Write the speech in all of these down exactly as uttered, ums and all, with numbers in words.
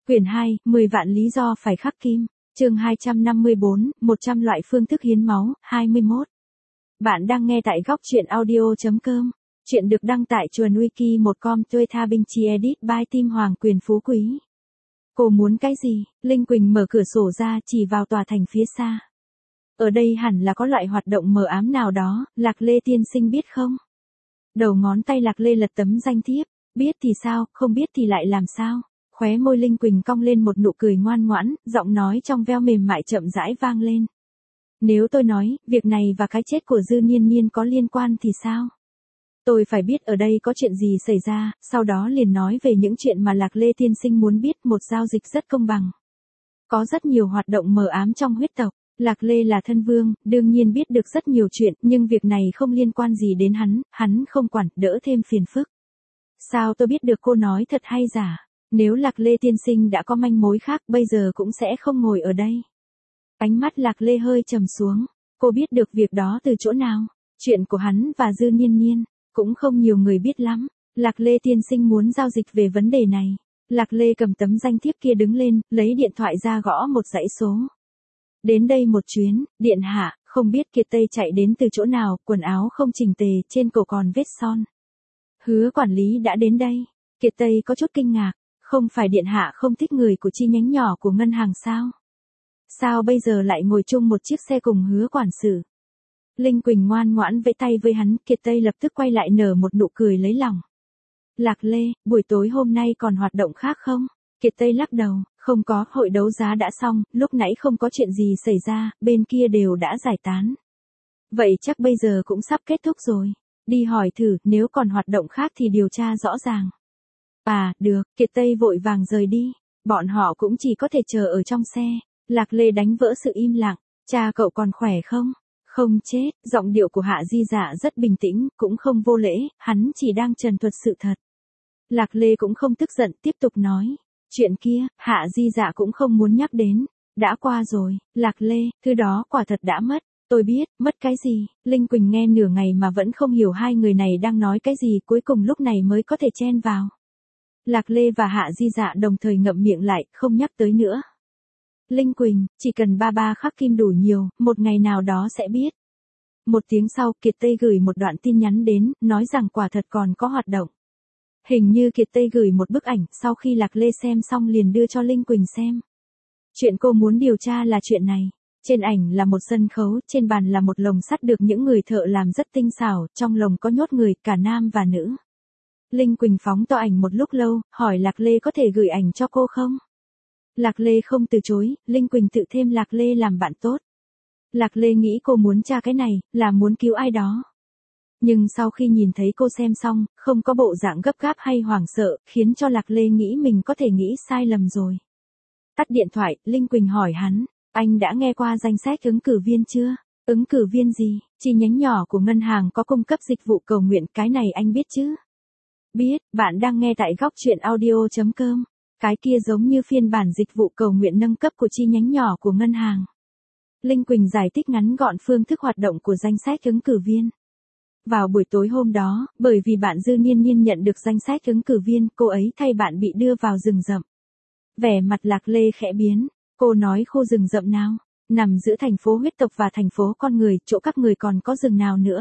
Quyển hai, mười vạn lý do phải khắc kim. Chương hai trăm năm mươi bốn, một trăm loại phương thức hiến máu, hai mươi mốt. Bạn đang nghe tại góc truyện audio chấm com. Chuyện được đăng tại chuồn wiki một com Tuê Tha Binh Chi Edit by Tim Hoàng Quyền Phú Quý. Cô muốn cái gì? Linh Quỳnh mở cửa sổ ra chỉ vào tòa thành phía xa. Ở đây hẳn là có loại hoạt động mờ ám nào đó, Lạc Lê tiên sinh biết không? Đầu ngón tay Lạc Lê lật tấm danh thiếp. Biết thì sao, không biết thì lại làm sao? Khóe môi Linh Quỳnh cong lên một nụ cười ngoan ngoãn, giọng nói trong veo mềm mại chậm rãi vang lên. Nếu tôi nói, việc này và cái chết của Dư Niên Niên có liên quan thì sao? Tôi phải biết ở đây có chuyện gì xảy ra, sau đó liền nói về những chuyện mà Lạc Lê tiên sinh muốn biết, một giao dịch rất công bằng. Có rất nhiều hoạt động mờ ám trong huyết tộc. Lạc Lê là thân vương, đương nhiên biết được rất nhiều chuyện, nhưng việc này không liên quan gì đến hắn, hắn không quản, đỡ thêm phiền phức. Sao tôi biết được cô nói thật hay giả? Nếu Lạc Lê tiên sinh đã có manh mối khác, bây giờ cũng sẽ không ngồi ở đây. Ánh mắt Lạc Lê hơi trầm xuống. Cô biết được việc đó từ chỗ nào? Chuyện của hắn và Dư Niên Niên, cũng không nhiều người biết lắm. Lạc Lê tiên sinh muốn giao dịch về vấn đề này. Lạc Lê cầm tấm danh thiếp kia đứng lên, lấy điện thoại ra gõ một dãy số. Đến đây một chuyến, điện hạ, không biết Kiệt Tây chạy đến từ chỗ nào, quần áo không chỉnh tề, trên cổ còn vết son. Hứa quản lý đã đến đây. Kiệt Tây có chút kinh ngạc. Không phải điện hạ không thích người của chi nhánh nhỏ của ngân hàng sao? Sao bây giờ lại ngồi chung một chiếc xe cùng Hứa quản sự? Linh Quỳnh ngoan ngoãn vẫy tay với hắn, Kiệt Tây lập tức quay lại nở một nụ cười lấy lòng. Lạc Lê, buổi tối hôm nay còn hoạt động khác không? Kiệt Tây lắc đầu, không có, hội đấu giá đã xong, lúc nãy không có chuyện gì xảy ra, bên kia đều đã giải tán. Vậy chắc bây giờ cũng sắp kết thúc rồi. Đi hỏi thử, nếu còn hoạt động khác thì điều tra rõ ràng. À, được, Kiệt Tây vội vàng rời đi. Bọn họ cũng chỉ có thể chờ ở trong xe. Lạc Lê đánh vỡ sự im lặng. Cha cậu còn khỏe không? Không chết, giọng điệu của Hạ Di Dạ rất bình tĩnh, cũng không vô lễ, hắn chỉ đang trần thuật sự thật. Lạc Lê cũng không tức giận, tiếp tục nói. Chuyện kia, Hạ Di Dạ cũng không muốn nhắc đến. Đã qua rồi, Lạc Lê, thứ đó quả thật đã mất. Tôi biết, mất cái gì? Linh Quỳnh nghe nửa ngày mà vẫn không hiểu hai người này đang nói cái gì, cuối cùng lúc này mới có thể chen vào. Lạc Lê và Hạ Di Dạ đồng thời ngậm miệng lại, không nhắc tới nữa. Linh Quỳnh, chỉ cần ba ba khắc kim đủ nhiều, một ngày nào đó sẽ biết. Một tiếng sau, Kiệt Tây gửi một đoạn tin nhắn đến, nói rằng quả thật còn có hoạt động. Hình như Kiệt Tây gửi một bức ảnh, sau khi Lạc Lê xem xong liền đưa cho Linh Quỳnh xem. Chuyện cô muốn điều tra là chuyện này. Trên ảnh là một sân khấu, trên bàn là một lồng sắt được những người thợ làm rất tinh xảo, trong lồng có nhốt người, cả nam và nữ. Linh Quỳnh phóng to ảnh một lúc lâu, hỏi Lạc Lê có thể gửi ảnh cho cô không? Lạc Lê không từ chối, Linh Quỳnh tự thêm Lạc Lê làm bạn tốt. Lạc Lê nghĩ cô muốn tra cái này, là muốn cứu ai đó. Nhưng sau khi nhìn thấy cô xem xong, không có bộ dạng gấp gáp hay hoảng sợ, khiến cho Lạc Lê nghĩ mình có thể nghĩ sai lầm rồi. Tắt điện thoại, Linh Quỳnh hỏi hắn, anh đã nghe qua danh sách ứng cử viên chưa? Ứng cử viên gì? Chi nhánh nhỏ của ngân hàng có cung cấp dịch vụ cầu nguyện, cái này anh biết chứ? Biết, bạn đang nghe tại góc truyện audio chấm com. Cái kia giống như phiên bản dịch vụ cầu nguyện nâng cấp của chi nhánh nhỏ của ngân hàng. Linh Quỳnh giải thích ngắn gọn phương thức hoạt động của danh sách ứng cử viên. Vào buổi tối hôm đó, bởi vì bạn Dư Niên Niên nhận được danh sách ứng cử viên, cô ấy thay bạn bị đưa vào rừng rậm. Vẻ mặt Lạc Lê khẽ biến, cô nói khu rừng rậm nào? Nằm giữa thành phố huyết tộc và thành phố con người, chỗ các người còn có rừng nào nữa?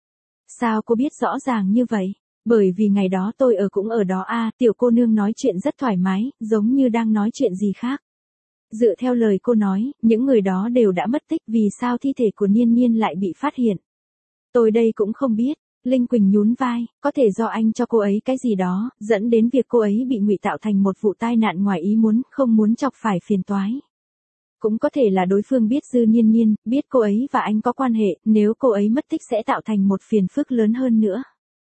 Sao cô biết rõ ràng như vậy? Bởi vì ngày đó tôi ở cũng ở đó a. À, tiểu cô nương nói chuyện rất thoải mái, giống như đang nói chuyện gì khác. Dựa theo lời cô nói, những người đó đều đã mất tích, vì sao thi thể của Niên Niên lại bị phát hiện? Tôi đây cũng không biết. Linh Quỳnh nhún vai, có thể do anh cho cô ấy cái gì đó, dẫn đến việc cô ấy bị ngụy tạo thành một vụ tai nạn ngoài ý muốn, không muốn chọc phải phiền toái. Cũng có thể là đối phương biết Dư Niên Niên, biết cô ấy và anh có quan hệ, nếu cô ấy mất tích sẽ tạo thành một phiền phức lớn hơn nữa.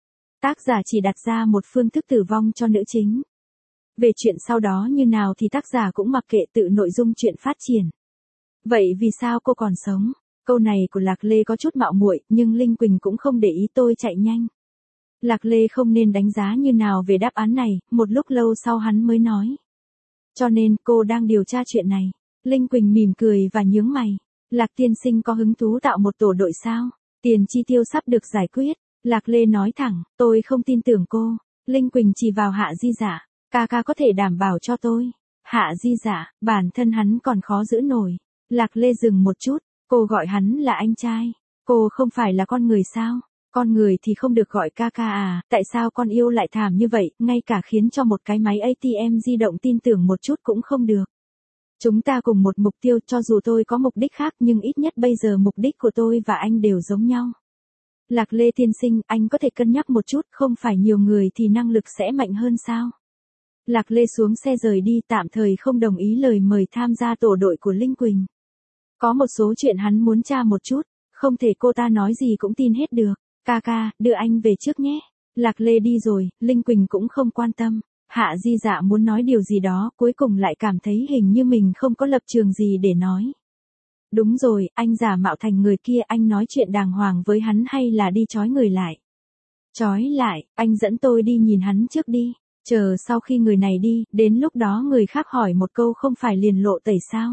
Tác giả chỉ đặt ra một phương thức tử vong cho nữ chính. Về chuyện sau đó như nào thì tác giả cũng mặc kệ, tự nội dung chuyện phát triển. Vậy vì sao cô còn sống? Câu này của Lạc Lê có chút mạo muội, nhưng Linh Quỳnh cũng không để ý, tôi chạy nhanh. Lạc Lê không nên đánh giá như nào về đáp án này, một lúc lâu sau hắn mới nói. Cho nên cô đang điều tra chuyện này. Linh Quỳnh mỉm cười và nhướng mày. Lạc tiên sinh có hứng thú tạo một tổ đội sao? Tiền chi tiêu sắp được giải quyết. Lạc Lê nói thẳng, tôi không tin tưởng cô. Linh Quỳnh chỉ vào Hạ Di Dạ, ca ca có thể đảm bảo cho tôi. Hạ Di Dạ, bản thân hắn còn khó giữ nổi. Lạc Lê dừng một chút, cô gọi hắn là anh trai. Cô không phải là con người sao? Con người thì không được gọi ca ca à, tại sao con yêu lại thảm như vậy, ngay cả khiến cho một cái máy a tê em di động tin tưởng một chút cũng không được. Chúng ta cùng một mục tiêu, cho dù tôi có mục đích khác nhưng ít nhất bây giờ mục đích của tôi và anh đều giống nhau. Lạc Lê tiên sinh, anh có thể cân nhắc một chút, không phải nhiều người thì năng lực sẽ mạnh hơn sao? Lạc Lê xuống xe rời đi, tạm thời không đồng ý lời mời tham gia tổ đội của Linh Quỳnh. Có một số chuyện hắn muốn tra một chút, không thể cô ta nói gì cũng tin hết được. Ca ca, đưa anh về trước nhé. Lạc Lê đi rồi, Linh Quỳnh cũng không quan tâm. Hạ Di Dạ muốn nói điều gì đó, cuối cùng lại cảm thấy hình như mình không có lập trường gì để nói. Đúng rồi, anh giả mạo thành người kia, anh nói chuyện đàng hoàng với hắn hay là đi trói người lại? Trói lại, anh dẫn tôi đi nhìn hắn trước đi. Chờ sau khi người này đi, đến lúc đó người khác hỏi một câu không phải liền lộ tẩy sao?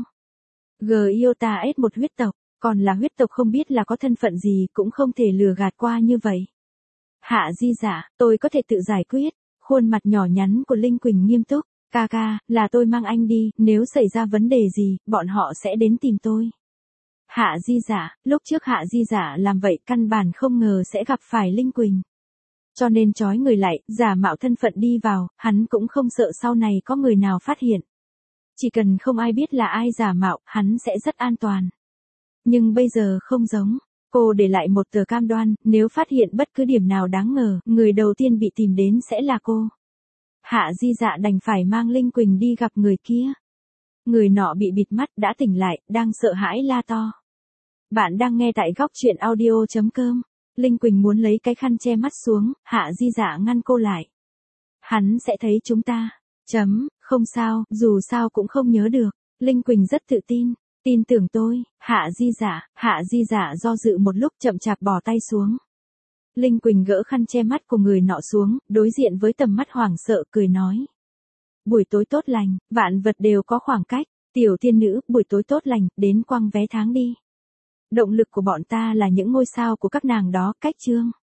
Giota S một huyết tộc, còn là huyết tộc không biết là có thân phận gì cũng không thể lừa gạt qua như vậy. Hạ Di Dạ, tôi có thể tự giải quyết. Khuôn mặt nhỏ nhắn của Linh Quỳnh nghiêm túc. Ca ca, là tôi mang anh đi, nếu xảy ra vấn đề gì, bọn họ sẽ đến tìm tôi. Hạ Di Dạ, lúc trước Hạ Di Dạ làm vậy căn bản không ngờ sẽ gặp phải Linh Quỳnh. Cho nên trói người lại, giả mạo thân phận đi vào, hắn cũng không sợ sau này có người nào phát hiện. Chỉ cần không ai biết là ai giả mạo, hắn sẽ rất an toàn. Nhưng bây giờ không giống. Cô để lại một tờ cam đoan, nếu phát hiện bất cứ điểm nào đáng ngờ, người đầu tiên bị tìm đến sẽ là cô. Hạ Di Dạ đành phải mang Linh Quỳnh đi gặp người kia. Người nọ bị bịt mắt, đã tỉnh lại, đang sợ hãi la to. Bạn đang nghe tại góc truyện audio chấm com. Linh Quỳnh muốn lấy cái khăn che mắt xuống, Hạ Di Dạ ngăn cô lại. Hắn sẽ thấy chúng ta. Chấm, không sao, dù sao cũng không nhớ được. Linh Quỳnh rất tự tin. Tin tưởng tôi. Hạ Di Dạ, Hạ Di Dạ do dự một lúc chậm chạp bỏ tay xuống. Linh Quỳnh gỡ khăn che mắt của người nọ xuống, đối diện với tầm mắt hoảng sợ cười nói. Buổi tối tốt lành, vạn vật đều có khoảng cách. Tiểu thiên nữ, buổi tối tốt lành, đến quăng vé tháng đi. Động lực của bọn ta là những ngôi sao của các nàng đó, cách chương.